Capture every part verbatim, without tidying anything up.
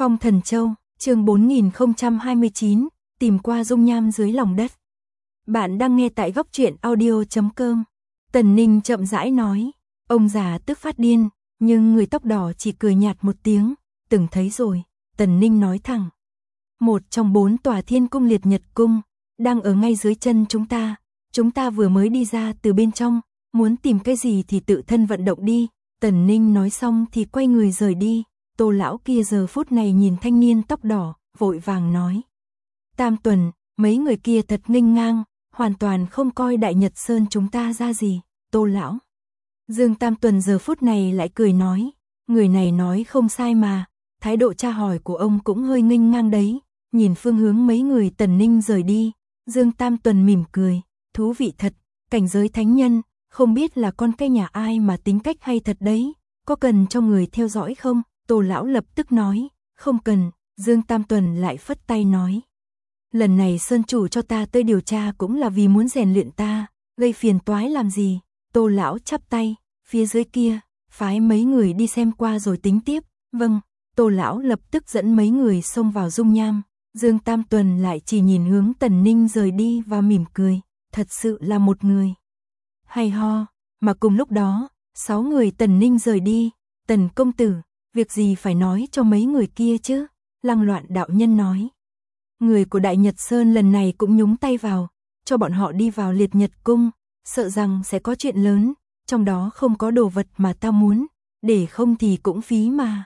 Phong Thần Châu, chương bốn nghìn không trăm hai mươi chín, tìm qua dung nham dưới lòng đất. Bạn đang nghe tại góc truyện audio chấm com. Tần Ninh chậm rãi nói, ông già tức phát điên, nhưng người tóc đỏ chỉ cười nhạt một tiếng, từng thấy rồi. Tần Ninh nói thẳng, một trong bốn tòa thiên cung liệt nhật cung, đang ở ngay dưới chân chúng ta, chúng ta vừa mới đi ra từ bên trong, muốn tìm cái gì thì tự thân vận động đi. Tần Ninh nói xong thì quay người rời đi. Tô lão kia giờ phút này nhìn thanh niên tóc đỏ, vội vàng nói, Tam Tuần, mấy người kia thật nghênh ngang, hoàn toàn không coi Đại Nhật Sơn chúng ta ra gì. Tô lão. Dương Tam Tuần giờ phút này lại cười nói, người này nói không sai mà, thái độ tra hỏi của ông cũng hơi nghênh ngang đấy. Nhìn phương hướng mấy người Tần Ninh rời đi, Dương Tam Tuần mỉm cười, thú vị thật, cảnh giới thánh nhân, không biết là con cái nhà ai mà tính cách hay thật đấy, có cần cho người theo dõi không? Tô lão lập tức nói, không cần. Dương Tam Tuần lại phất tay nói, lần này Sơn chủ cho ta tới điều tra cũng là vì muốn rèn luyện ta, gây phiền toái làm gì? Tô lão chắp tay, phía dưới kia, phái mấy người đi xem qua rồi tính tiếp. Vâng. Tô lão lập tức dẫn mấy người xông vào dung nham. Dương Tam Tuần lại chỉ nhìn hướng Tần Ninh rời đi và mỉm cười, thật sự là một người hay ho. Mà cùng lúc đó, sáu người Tần Ninh rời đi. Tần công tử, việc gì phải nói cho mấy người kia chứ? Lăng Loạn đạo nhân nói, người của Đại Nhật Sơn lần này cũng nhúng tay vào, cho bọn họ đi vào liệt nhật cung, sợ rằng sẽ có chuyện lớn, trong đó không có đồ vật mà ta muốn, để không thì cũng phí mà.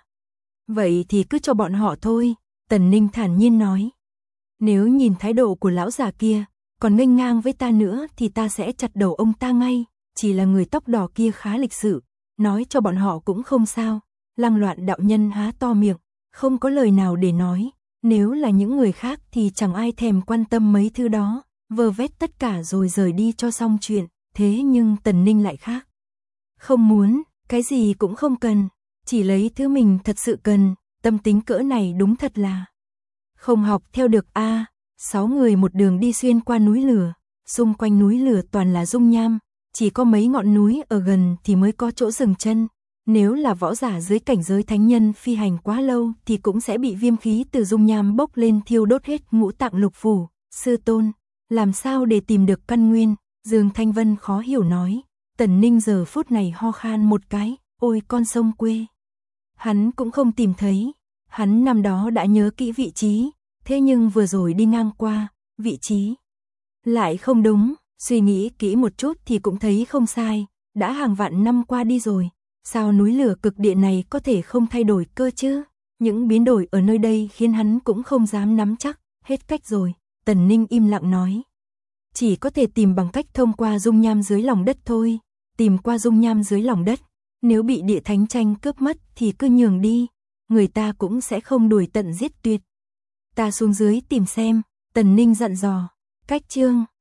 Vậy thì cứ cho bọn họ thôi. Tần Ninh thản nhiên nói, nếu nhìn thái độ của lão già kia còn nghênh ngang với ta nữa thì ta sẽ chặt đầu ông ta ngay. Chỉ là người tóc đỏ kia khá lịch sự, nói cho bọn họ cũng không sao. Lăng Loạn đạo nhân há to miệng, không có lời nào để nói. Nếu là những người khác thì chẳng ai thèm quan tâm mấy thứ đó, vơ vét tất cả rồi rời đi cho xong chuyện. Thế nhưng Tần Ninh lại khác, không muốn, cái gì cũng không cần, chỉ lấy thứ mình thật sự cần. Tâm tính cỡ này đúng thật là không học theo được a. À, sáu người một đường đi xuyên qua núi lửa, xung quanh núi lửa toàn là dung nham, chỉ có mấy ngọn núi ở gần thì mới có chỗ dừng chân. Nếu là võ giả dưới cảnh giới thánh nhân phi hành quá lâu thì cũng sẽ bị viêm khí từ dung nham bốc lên thiêu đốt hết ngũ tạng lục phủ. Sư tôn, làm sao để tìm được căn nguyên? Dương Thanh Vân khó hiểu nói. Tần Ninh giờ phút này ho khan một cái, ôi con sông quê. Hắn cũng không tìm thấy, hắn năm đó đã nhớ kỹ vị trí, thế nhưng vừa rồi đi ngang qua, vị trí lại không đúng, suy nghĩ kỹ một chút thì cũng thấy không sai, đã hàng vạn năm qua đi rồi, sao núi lửa cực địa này có thể không thay đổi cơ chứ? Những biến đổi ở nơi đây khiến hắn cũng không dám nắm chắc, hết cách rồi. Tần Ninh im lặng nói, chỉ có thể tìm bằng cách thông qua dung nham dưới lòng đất thôi. Tìm qua dung nham dưới lòng đất, nếu bị địa thánh tranh cướp mất thì cứ nhường đi, người ta cũng sẽ không đuổi tận giết tuyệt. Ta xuống dưới tìm xem. Tần Ninh dặn dò. Cách chương